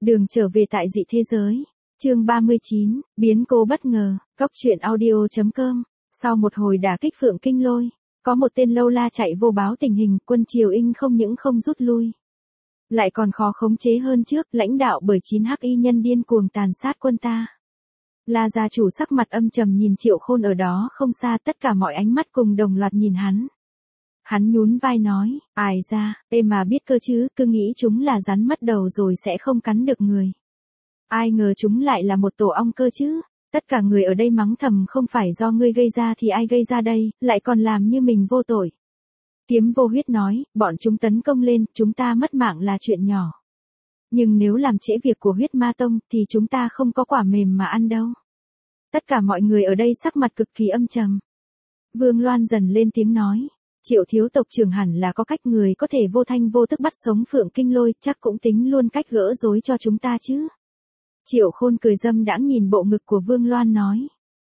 Đường trở về tại dị thế giới. Chương 39, biến cố bất ngờ. Cóc truyện audio.com. Sau một hồi đả kích Phượng Kinh Lôi, có một tên lâu la chạy vô báo tình hình, quân Triều Inh không những không rút lui, lại còn khó khống chế hơn trước, lãnh đạo bởi 9 hắc y nhân điên cuồng tàn sát quân ta. La gia chủ sắc mặt âm trầm nhìn Triệu Khôn ở đó không xa, tất cả mọi ánh mắt cùng đồng loạt nhìn hắn. Hắn nhún vai nói, ai ra, mà biết cơ chứ, cứ nghĩ chúng là rắn mất đầu rồi sẽ không cắn được người. Ai ngờ chúng lại là một tổ ong cơ chứ. Tất cả người ở đây mắng thầm, không phải do ngươi gây ra thì ai gây ra đây, lại còn làm như mình vô tội. Kiếm Vô Huyết nói, bọn chúng tấn công lên, chúng ta mất mạng là chuyện nhỏ. Nhưng nếu làm trễ việc của Huyết Ma Tông thì chúng ta không có quả mềm mà ăn đâu. Tất cả mọi người ở đây sắc mặt cực kỳ âm trầm. Vương Loan dần lên tiếng nói, Triệu thiếu tộc trưởng hẳn là có cách người có thể vô thanh vô tức bắt sống Phượng Kinh Lôi, chắc cũng tính luôn cách gỡ rối cho chúng ta chứ. Triệu Khôn cười dâm đãng nhìn bộ ngực của Vương Loan nói.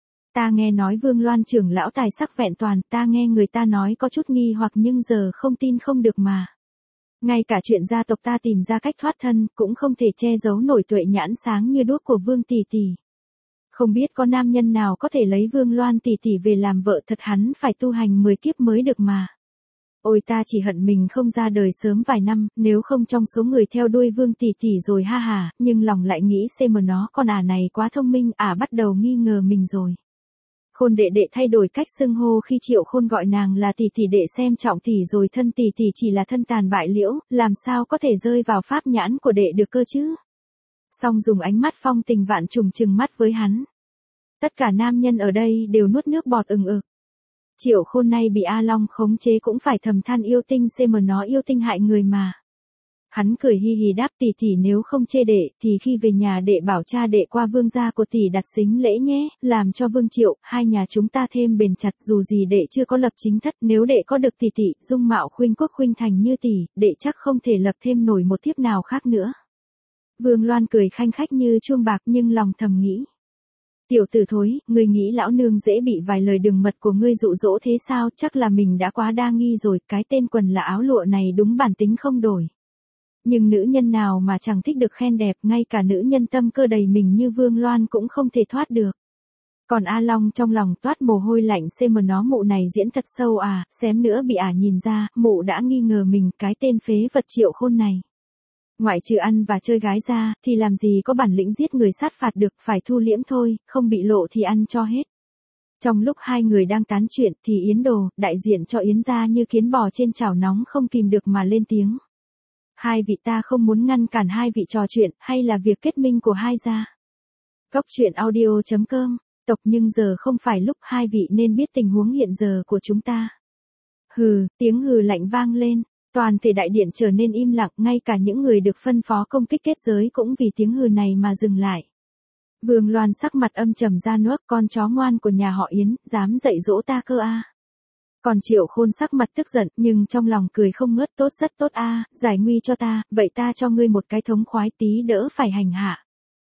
Ta nghe nói Vương Loan trưởng lão tài sắc vẹn toàn, ta nghe người ta nói có chút nghi hoặc nhưng giờ không tin không được mà. Ngay cả chuyện gia tộc ta tìm ra cách thoát thân, cũng không thể che giấu nổi tuệ nhãn sáng như đuốc của Vương tỷ tỷ. Không biết có nam nhân nào có thể lấy Vương Loan tỷ tỷ về làm vợ, thật hắn phải tu hành 10 kiếp mới được mà. Ôi ta chỉ hận mình không ra đời sớm vài năm, nếu không trong số người theo đuôi Vương tỷ tỷ rồi ha hà, nhưng lòng lại nghĩ xem mà nó, con này quá thông minh, bắt đầu nghi ngờ mình rồi. Khôn đệ đệ thay đổi cách xưng hô khi Triệu Khôn gọi nàng là tỷ tỷ đệ xem trọng tỷ rồi, thân tỷ tỷ chỉ là thân tàn bại liễu, làm sao có thể rơi vào pháp nhãn của đệ được cơ chứ. Xong dùng ánh mắt phong tình vạn trùng trừng mắt với hắn. Tất cả nam nhân ở đây đều nuốt nước bọt ừng ực. Triệu Khôn nay bị A Long khống chế cũng phải thầm than yêu tinh xem mà nó yêu tinh hại người mà. Hắn cười hi hi đáp, tỷ tỷ nếu không chê đệ thì khi về nhà đệ bảo cha đệ qua Vương gia của tỷ đặt sính lễ nhé, làm cho Vương Triệu, hai nhà chúng ta thêm bền chặt, dù gì đệ chưa có lập chính thất, nếu đệ có được tỷ tỷ, dung mạo khuynh quốc khuynh thành như tỷ, đệ chắc không thể lập thêm nổi một thiếp nào khác nữa. Vương Loan cười khanh khách như chuông bạc nhưng lòng thầm nghĩ. Tiểu tử thối, ngươi nghĩ lão nương dễ bị vài lời đường mật của ngươi dụ dỗ thế sao, chắc là mình đã quá đa nghi rồi, cái tên quần là áo lụa này đúng bản tính không đổi. Nhưng nữ nhân nào mà chẳng thích được khen đẹp, ngay cả nữ nhân tâm cơ đầy mình như Vương Loan cũng không thể thoát được. Còn A Long trong lòng toát mồ hôi lạnh xem mà nó, mụ này diễn thật sâu xém nữa bị nhìn ra, mụ đã nghi ngờ mình, cái tên phế vật Triệu Khôn này. Ngoại trừ ăn và chơi gái ra, thì làm gì có bản lĩnh giết người sát phạt được, phải thu liễm thôi, không bị lộ thì ăn cho hết. Trong lúc hai người đang tán chuyện thì Yến Đồ, đại diện cho Yến gia như kiến bò trên chảo nóng không kìm được mà lên tiếng. Hai vị, ta không muốn ngăn cản hai vị trò chuyện, hay là việc kết minh của hai gia. Cóc truyện audio.com, tộc nhưng giờ không phải lúc, hai vị nên biết tình huống hiện giờ của chúng ta. Hừ, tiếng hừ lạnh vang lên. Toàn thể đại điện trở nên im lặng, ngay cả những người được phân phó công kích kết giới cũng vì tiếng hừ này mà dừng lại. Vương Loan sắc mặt âm trầm ra nuốt, con chó ngoan của nhà họ Yến, dám dạy dỗ ta cơ a. Còn Triệu Khôn sắc mặt tức giận, nhưng trong lòng cười không ngớt, tốt rất tốt giải nguy cho ta, vậy ta cho ngươi một cái thống khoái tí đỡ phải hành hạ.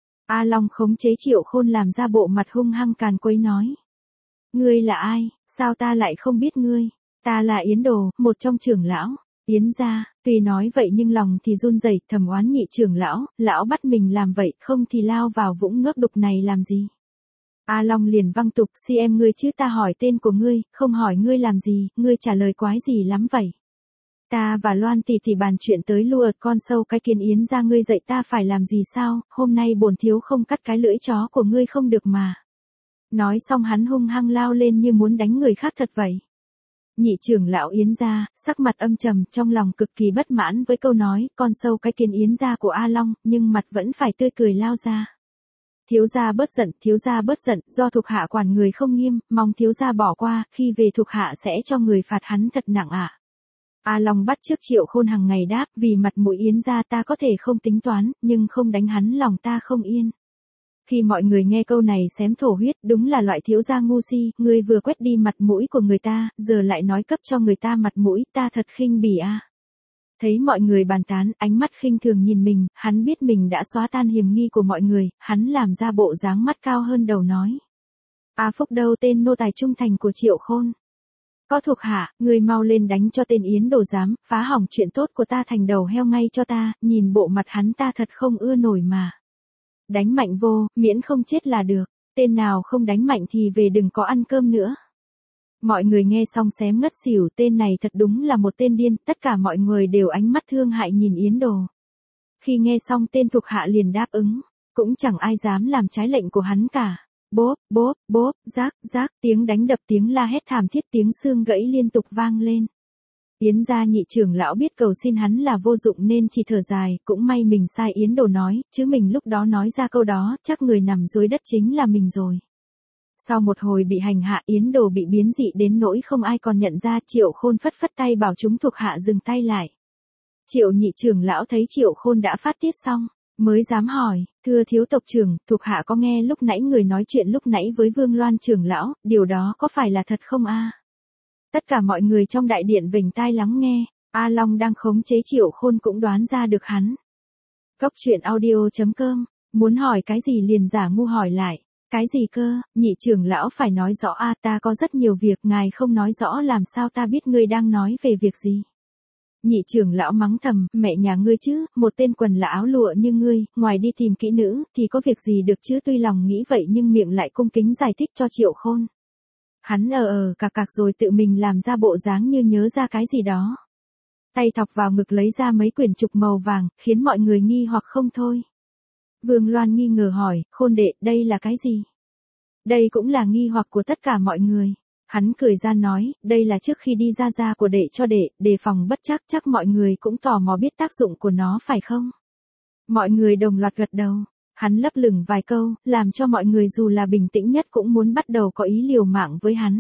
A Long khống chế Triệu Khôn làm ra bộ mặt hung hăng càn quấy nói. Ngươi là ai, sao ta lại không biết ngươi, ta là Yến Đồ, một trong trưởng lão. Yến gia, tuy nói vậy nhưng lòng thì run rẩy, thầm oán nhị trưởng lão, lão bắt mình làm vậy, không thì lao vào vũng nước đục này làm gì. A Long liền văng tục, si em ngươi chứ, ta hỏi tên của ngươi, không hỏi ngươi làm gì, ngươi trả lời quái gì lắm vậy. Ta và Loan tỷ tỷ bàn chuyện tới lùa con sâu cái kiến Yến gia, ngươi dạy ta phải làm gì sao, hôm nay bổn thiếu không cắt cái lưỡi chó của ngươi không được mà. Nói xong hắn hung hăng lao lên như muốn đánh người khác thật vậy. Nhị trưởng lão Yến gia, sắc mặt âm trầm, trong lòng cực kỳ bất mãn với câu nói, con sâu cái kiến Yến gia của A Long, nhưng mặt vẫn phải tươi cười lao ra. Thiếu gia bớt giận, do thuộc hạ quản người không nghiêm, mong thiếu gia bỏ qua, khi về thuộc hạ sẽ cho người phạt hắn thật nặng A Long bắt chước Triệu Khôn hàng ngày đáp, vì mặt mũi Yến gia ta có thể không tính toán, nhưng không đánh hắn lòng ta không yên. Khi mọi người nghe câu này xém thổ huyết, đúng là loại thiếu gia ngu si, ngươi vừa quét đi mặt mũi của người ta, giờ lại nói cấp cho người ta mặt mũi, ta thật khinh bỉ Thấy mọi người bàn tán, ánh mắt khinh thường nhìn mình, hắn biết mình đã xóa tan hiểm nghi của mọi người, hắn làm ra bộ dáng mắt cao hơn đầu nói. Phúc đâu tên nô tài trung thành của Triệu Khôn. Có thuộc hạ, ngươi mau lên đánh cho tên Yến Đồ dám, phá hỏng chuyện tốt của ta thành đầu heo ngay cho ta, nhìn bộ mặt hắn ta thật không ưa nổi mà. Đánh mạnh vô, miễn không chết là được, tên nào không đánh mạnh thì về đừng có ăn cơm nữa. Mọi người nghe xong xém ngất xỉu, tên này thật đúng là một tên điên, tất cả mọi người đều ánh mắt thương hại nhìn Yến Đồ. Khi nghe xong tên thuộc hạ liền đáp ứng, cũng chẳng ai dám làm trái lệnh của hắn cả. Bốp, bốp, bốp, rác, rác, tiếng đánh đập tiếng la hét thảm thiết tiếng xương gãy liên tục vang lên. Yến gia nhị trưởng lão biết cầu xin hắn là vô dụng nên chỉ thở dài, cũng may mình sai Yến Đồ nói, chứ mình lúc đó nói ra câu đó, chắc người nằm dưới đất chính là mình rồi. Sau một hồi bị hành hạ Yến Đồ bị biến dị đến nỗi không ai còn nhận ra, Triệu Khôn phất phất tay bảo chúng thuộc hạ dừng tay lại. Triệu nhị trưởng lão thấy Triệu Khôn đã phát tiết xong, mới dám hỏi, thưa thiếu tộc trưởng, thuộc hạ có nghe lúc nãy người nói chuyện lúc nãy với Vương Loan trưởng lão, điều đó có phải là thật không a? Tất cả mọi người trong đại điện vểnh tai lắng nghe, A Long đang khống chế Triệu Khôn cũng đoán ra được hắn. Cốc truyện audio.com, muốn hỏi cái gì liền giả ngu hỏi lại, cái gì cơ, nhị trưởng lão phải nói rõ a, ta có rất nhiều việc, ngài không nói rõ làm sao ta biết ngươi đang nói về việc gì. Nhị trưởng lão mắng thầm, mẹ nhà ngươi chứ, một tên quần là áo lụa như ngươi, ngoài đi tìm kỹ nữ, thì có việc gì được chứ, tuy lòng nghĩ vậy nhưng miệng lại cung kính giải thích cho Triệu Khôn. Hắn cạc cạc rồi tự mình làm ra bộ dáng như nhớ ra cái gì đó. Tay thọc vào ngực lấy ra mấy quyển trục màu vàng, khiến mọi người nghi hoặc không thôi. Vương Loan nghi ngờ hỏi, Khôn đệ, đây là cái gì? Đây cũng là nghi hoặc của tất cả mọi người. Hắn cười ra nói, đây là trước khi đi ra của đệ cho đệ, đề phòng bất trắc, chắc mọi người cũng tò mò biết tác dụng của nó phải không? Mọi người đồng loạt gật đầu. Hắn lấp lửng vài câu, làm cho mọi người dù là bình tĩnh nhất cũng muốn bắt đầu có ý liều mạng với hắn.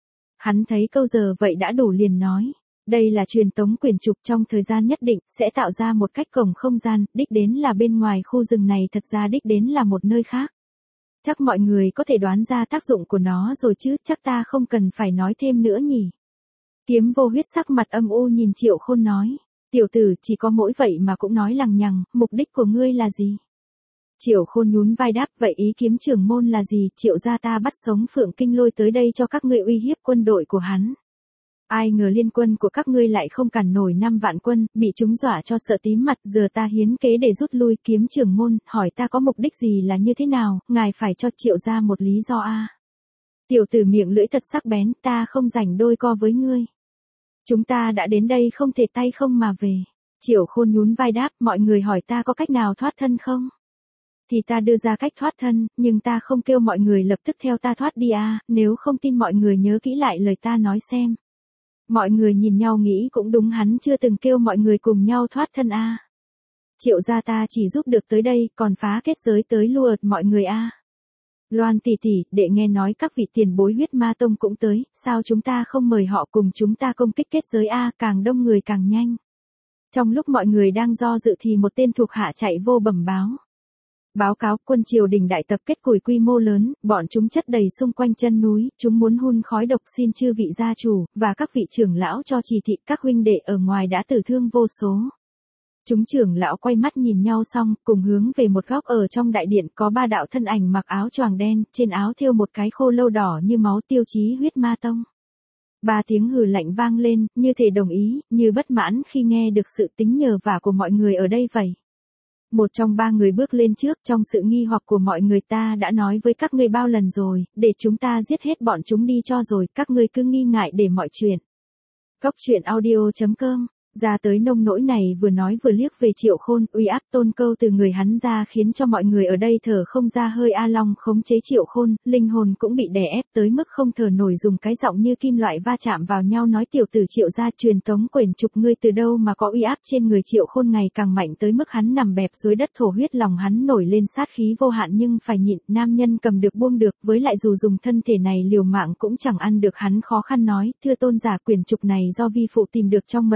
Hắn thấy câu giờ vậy đã đủ liền nói. Đây là truyền tống quyển trục, trong thời gian nhất định, sẽ tạo ra một cách cổng không gian, đích đến là bên ngoài khu rừng này, thật ra đích đến là một nơi khác. Chắc mọi người có thể đoán ra tác dụng của nó rồi chứ, chắc ta không cần phải nói thêm nữa nhỉ. Kiếm Vô Huyết sắc mặt âm u nhìn Triệu Khôn nói. Tiểu tử, chỉ có mỗi vậy mà cũng nói lằng nhằng, mục đích của ngươi là gì? Triệu Khôn nhún vai đáp, vậy ý kiếm trưởng môn là gì? Triệu gia ta bắt sống Phượng Kinh Lôi tới đây cho các ngươi uy hiếp quân đội của hắn. Ai ngờ liên quân của các ngươi lại không cản nổi 5 vạn quân, bị chúng dọa cho sợ tím mặt, giờ ta hiến kế để rút lui. Kiếm trưởng môn, hỏi ta có mục đích gì là như thế nào, ngài phải cho Triệu gia một lý do a. Tiểu tử miệng lưỡi thật sắc bén, ta không rảnh đôi co với ngươi. Chúng ta đã đến đây không thể tay không mà về. Triệu Khôn nhún vai đáp, mọi người hỏi ta có cách nào thoát thân không? Thì ta đưa ra cách thoát thân, nhưng ta không kêu mọi người lập tức theo ta thoát đi a, nếu không tin mọi người nhớ kỹ lại lời ta nói xem. Mọi người nhìn nhau nghĩ cũng đúng, hắn chưa từng kêu mọi người cùng nhau thoát thân a. Triệu gia ta chỉ giúp được tới đây, còn phá kết giới tới lùa mọi người a. Loan tỷ tỷ, đệ nghe nói các vị tiền bối Huyết Ma Tông cũng tới, sao chúng ta không mời họ cùng chúng ta công kích kết giới a, càng đông người càng nhanh. Trong lúc mọi người đang do dự thì một tên thuộc hạ chạy vô bẩm báo. Báo cáo quân triều đình đại tập kết củi quy mô lớn, bọn chúng chất đầy xung quanh chân núi, chúng muốn hun khói độc, xin chư vị gia chủ, và các vị trưởng lão cho chỉ thị, các huynh đệ ở ngoài đã tử thương vô số. Chúng trưởng lão quay mắt nhìn nhau xong, cùng hướng về một góc ở trong đại điện, có 3 đạo thân ảnh mặc áo choàng đen, trên áo thêu một cái khô lâu đỏ như máu, tiêu chí Huyết Ma Tông. 3 tiếng hừ lạnh vang lên, như thể đồng ý, như bất mãn khi nghe được sự tính nhờ vả của mọi người ở đây vậy. Một trong 3 người bước lên trước, trong sự nghi hoặc của mọi người, ta đã nói với các ngươi bao lần rồi, để chúng ta giết hết bọn chúng đi cho rồi, các ngươi cứ nghi ngại để mọi chuyện. Cốc truyện audio.com, ra tới nông nỗi này vừa nói vừa liếc về Triệu Khôn, uy áp tôn câu từ người hắn ra khiến cho mọi người ở đây thở không ra hơi. A Long khống chế Triệu Khôn, linh hồn cũng bị đè ép tới mức không thở nổi, dùng cái giọng như kim loại va chạm vào nhau nói, tiểu tử Triệu gia, truyền tống quyển trục ngươi từ đâu mà có uy áp trên người? Triệu Khôn ngày càng mạnh tới mức hắn nằm bẹp dưới đất thổ huyết, lòng hắn nổi lên sát khí vô hạn nhưng phải nhịn, nam nhân cầm được buông được, với lại dù dùng thân thể này liều mạng cũng chẳng ăn được. Hắn khó khăn nói, thưa tôn giả, quyển trục này do vi phụ tìm được trong mật thất bí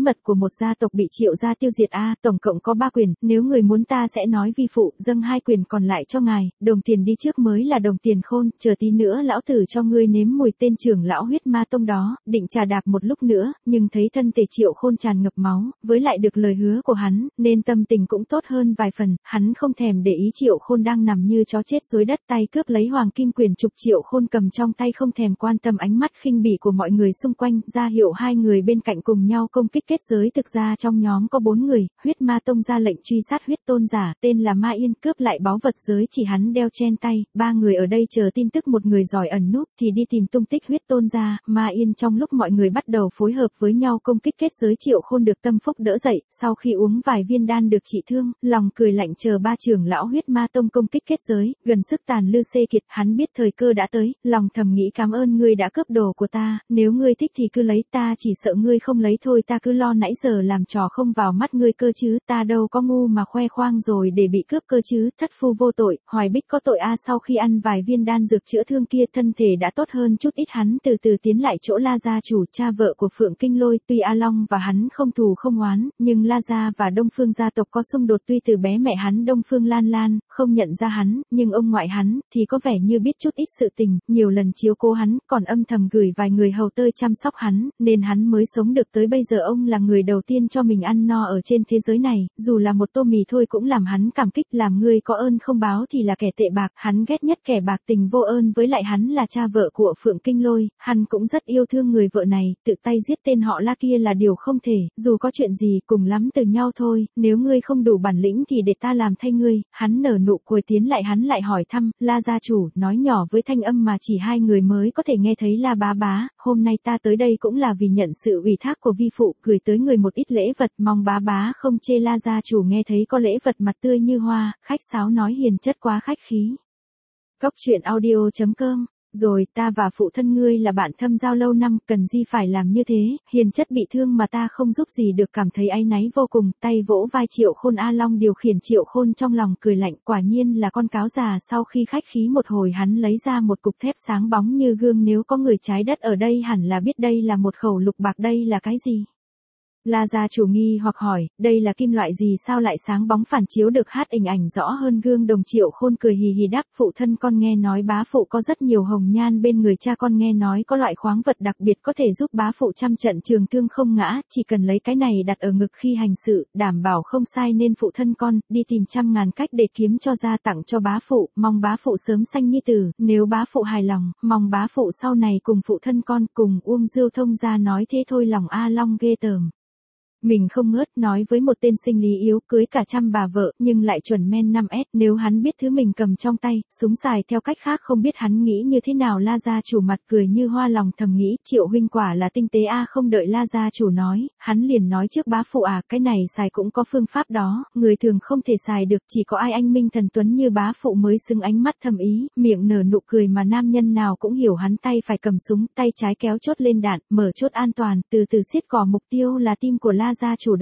mật của một gia tộc bị Triệu gia tiêu diệt tổng cộng có 3 quyền, nếu người muốn ta sẽ nói vi phụ, dâng 2 quyền còn lại cho ngài, đồng tiền đi trước mới là đồng tiền khôn, chờ tí nữa lão tử cho ngươi nếm mùi tên trưởng lão huyết ma tông đó, định trà đạp một lúc nữa, nhưng thấy thân thể Triệu Khôn tràn ngập máu, với lại được lời hứa của hắn, nên tâm tình cũng tốt hơn vài phần, hắn không thèm để ý Triệu Khôn đang nằm như chó chết dưới đất, tay cướp lấy hoàng kim quyền trục Triệu Khôn cầm trong tay, không thèm quan tâm ánh mắt khinh bỉ của mọi người xung quanh, ra hiệu 2 người bên cạnh cùng nhau công kích kết giới. Thực ra trong nhóm có 4 người, huyết ma tông ra lệnh truy sát huyết tôn giả, tên là Ma Yên, cướp lại báu vật giới chỉ hắn đeo trên tay, 3 người ở đây chờ tin tức một người giỏi ẩn núp thì đi tìm tung tích huyết tôn giả, Ma Yên. Trong lúc mọi người bắt đầu phối hợp với nhau công kích kết giới, Triệu Khôn được tâm phúc đỡ dậy, sau khi uống vài viên đan được trị thương, lòng cười lạnh chờ 3 trưởng lão huyết ma tông công kích kết giới, gần sức tàn lư xê kiệt, hắn biết thời cơ đã tới, lòng thầm nghĩ cảm ơn ngươi đã cướp đồ của ta, nếu ngươi thích thì cứ lấy, ta chỉ sợ ngươi không lấy thôi, ta cứ lo nãy giờ làm trò không vào mắt ngươi cơ chứ, ta đâu có ngu mà khoe khoang rồi để bị cướp cơ chứ, thất phu vô tội, Hoài Bích có tội sau khi ăn vài viên đan dược chữa thương kia, thân thể đã tốt hơn chút ít, hắn từ từ tiến lại chỗ La gia chủ, cha vợ của Phượng Kinh Lôi, tuy A Long và hắn không thù không oán, nhưng La gia và Đông Phương gia tộc có xung đột, tuy từ bé mẹ hắn Đông Phương Lan Lan không nhận ra hắn, nhưng ông ngoại hắn thì có vẻ như biết chút ít sự tình, nhiều lần chiếu cố hắn, còn âm thầm gửi vài người hầu tơi chăm sóc hắn, nên hắn mới sống được tới bây giờ. Ông là người đầu tiên cho mình ăn no ở trên thế giới này, dù là một tô mì thôi cũng làm hắn cảm kích, làm người có ơn không báo thì là kẻ tệ bạc, hắn ghét nhất kẻ bạc tình vô ơn, với lại hắn là cha vợ của Phượng Kinh Lôi, hắn cũng rất yêu thương người vợ này, tự tay giết tên họ La kia là điều không thể, dù có chuyện gì cùng lắm từ nhau thôi, nếu ngươi không đủ bản lĩnh thì để ta làm thay ngươi. Hắn nở nụ cười tiến lại, hắn lại hỏi thăm, La gia chủ, nói nhỏ với thanh âm mà chỉ 2 người mới có thể nghe thấy, La bá bá, hôm nay ta tới đây cũng là vì nhận sự ủy thác của vi phụ, gửi tới người một ít lễ vật, mong bá bá không chê. La gia chủ nghe thấy có lễ vật mặt tươi như hoa, khách sáo nói hiền chất quá khách khí. Cốc truyện audio.com. Rồi, ta và phụ thân ngươi là bạn thâm giao lâu năm, cần gì phải làm như thế, hiền chất bị thương mà ta không giúp gì được, cảm thấy áy náy vô cùng, tay vỗ vai Triệu Khôn. A Long điều khiển Triệu Khôn trong lòng cười lạnh, quả nhiên là con cáo già. Sau khi khách khí một hồi, hắn lấy ra một cục thép sáng bóng như gương, nếu có người trái đất ở đây hẳn là biết đây là một khẩu lục bạc, đây là cái gì? La gia chủ nghi hoặc hỏi, đây là kim loại gì sao lại sáng bóng phản chiếu được hình ảnh rõ hơn gương đồng? Triệu Khôn cười hì hì đáp, phụ thân con nghe nói bá phụ có rất nhiều hồng nhan bên người, cha con nghe nói có loại khoáng vật đặc biệt có thể giúp bá phụ trăm trận trường thương không ngã, chỉ cần lấy cái này đặt ở ngực khi hành sự, đảm bảo không sai, nên phụ thân con đi tìm trăm ngàn cách để kiếm cho ra tặng cho bá phụ, mong bá phụ sớm sanh nhi tử, nếu bá phụ hài lòng, mong bá phụ sau này cùng phụ thân con cùng Uông Diêu thông gia. Nói thế thôi lòng A Long ghê tởm. Mình không ngớt nói với một tên sinh lý yếu, cưới cả trăm bà vợ, nhưng lại chuẩn men 5S, nếu hắn biết thứ mình cầm trong tay, súng xài theo cách khác không biết hắn nghĩ như thế nào. La gia chủ mặt cười như hoa, lòng thầm nghĩ, Triệu huynh quả là tinh tế không đợi La gia chủ nói, hắn liền nói trước, bá phụ cái này xài cũng có phương pháp đó, người thường không thể xài được, chỉ có ai anh minh thần tuấn như bá phụ mới xứng. Ánh mắt thầm ý, miệng nở nụ cười mà nam nhân nào cũng hiểu, hắn tay phải cầm súng, tay trái kéo chốt lên đạn, mở chốt an toàn, từ từ siết cò, mục tiêu là tim của La gia chủ.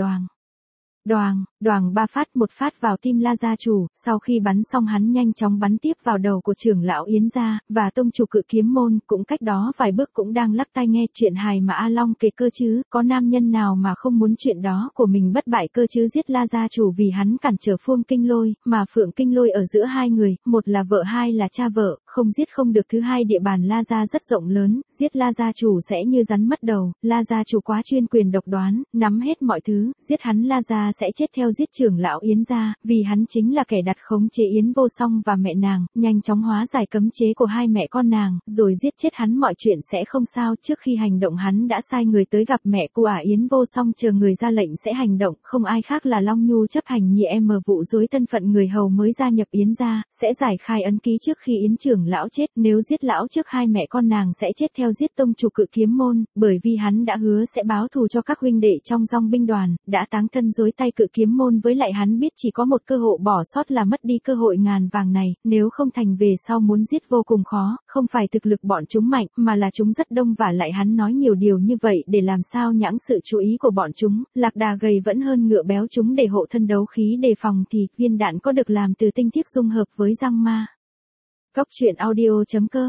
Đoàng 3 phát, một phát vào tim La gia chủ, sau khi bắn xong hắn nhanh chóng bắn tiếp vào đầu của trưởng lão Yến gia, và tông chủ Cự Kiếm môn, cũng cách đó vài bước cũng đang lắc tai nghe. Chuyện hài mà A Long kể cơ chứ, có nam nhân nào mà không muốn chuyện đó của mình bất bại cơ chứ? Giết La gia chủ vì hắn cản trở Phương Kinh Lôi, mà Phượng Kinh Lôi ở giữa 2 người, một là vợ, 2 là cha vợ, không giết không được. Thứ hai, địa bàn La gia rất rộng lớn, giết La gia chủ sẽ như rắn mất đầu, La gia chủ quá chuyên quyền độc đoán, nắm hết mọi thứ, giết hắn La gia sẽ chết theo giết trưởng lão Yến gia, vì hắn chính là kẻ đặt khống chế Yến Vô Song và mẹ nàng, nhanh chóng hóa giải cấm chế của 2 mẹ con nàng, rồi giết chết hắn, mọi chuyện sẽ không sao. Trước khi hành động hắn đã sai người tới gặp mẹ của Yến Vô Song, chờ người ra lệnh sẽ hành động, không ai khác là Long Nhu chấp hành nhị em vụ dối thân phận người hầu mới gia nhập Yến gia, sẽ giải khai ấn ký trước khi Yến trưởng lão chết, nếu giết lão trước 2 mẹ con nàng sẽ chết theo giết tông chủ Cự Kiếm môn, bởi vì hắn đã hứa sẽ báo thù cho các huynh đệ trong dòng binh đoàn, đã táng thân dối tay Cự Kiếm môn. Với lại hắn biết chỉ có một cơ hội bỏ sót là mất đi cơ hội ngàn vàng này, nếu không thành về sau muốn giết vô cùng khó, không phải thực lực bọn chúng mạnh, mà là chúng rất đông, và lại hắn nói nhiều điều như vậy để làm sao nhãng sự chú ý của bọn chúng, lạc đà gầy vẫn hơn ngựa béo, chúng để hộ thân đấu khí đề phòng thì viên đạn có được làm từ tinh thiết dung hợp với răng ma. Cốc truyện audio.com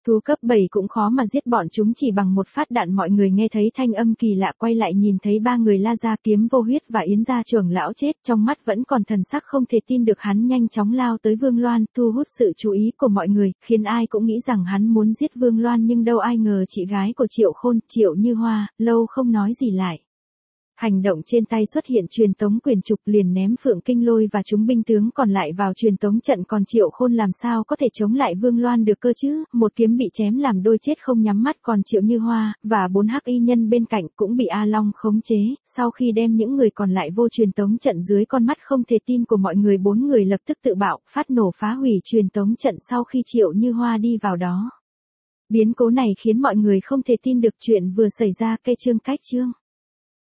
Thú cấp 7 cũng khó mà giết bọn chúng chỉ bằng một phát đạn. Mọi người nghe thấy thanh âm kỳ lạ quay lại nhìn thấy ba người La Gia Kiếm Vô Huyết và Yến gia trưởng lão chết, trong mắt vẫn còn thần sắc không thể tin được. Hắn nhanh chóng lao tới Vương Loan, thu hút sự chú ý của mọi người, khiến ai cũng nghĩ rằng hắn muốn giết Vương Loan, nhưng đâu ai ngờ chị gái của Triệu Khôn, Triệu Như Hoa, lâu không nói gì lại. Hành động trên tay xuất hiện truyền tống quyền trục, liền ném Phượng Kinh Lôi và chúng binh tướng còn lại vào truyền tống trận. Còn Triệu Khôn làm sao có thể chống lại Vương Loan được cơ chứ, một kiếm bị chém làm đôi chết không nhắm mắt. Còn Triệu Như Hoa và 4 hắc y nhân bên cạnh cũng bị A Long khống chế. Sau khi đem những người còn lại vô truyền tống trận, dưới con mắt không thể tin của mọi người, 4 người lập tức tự bạo phát nổ phá hủy truyền tống trận sau khi Triệu Như Hoa đi vào đó. Biến cố này khiến mọi người không thể tin được chuyện vừa xảy ra. Cây chương cách chương.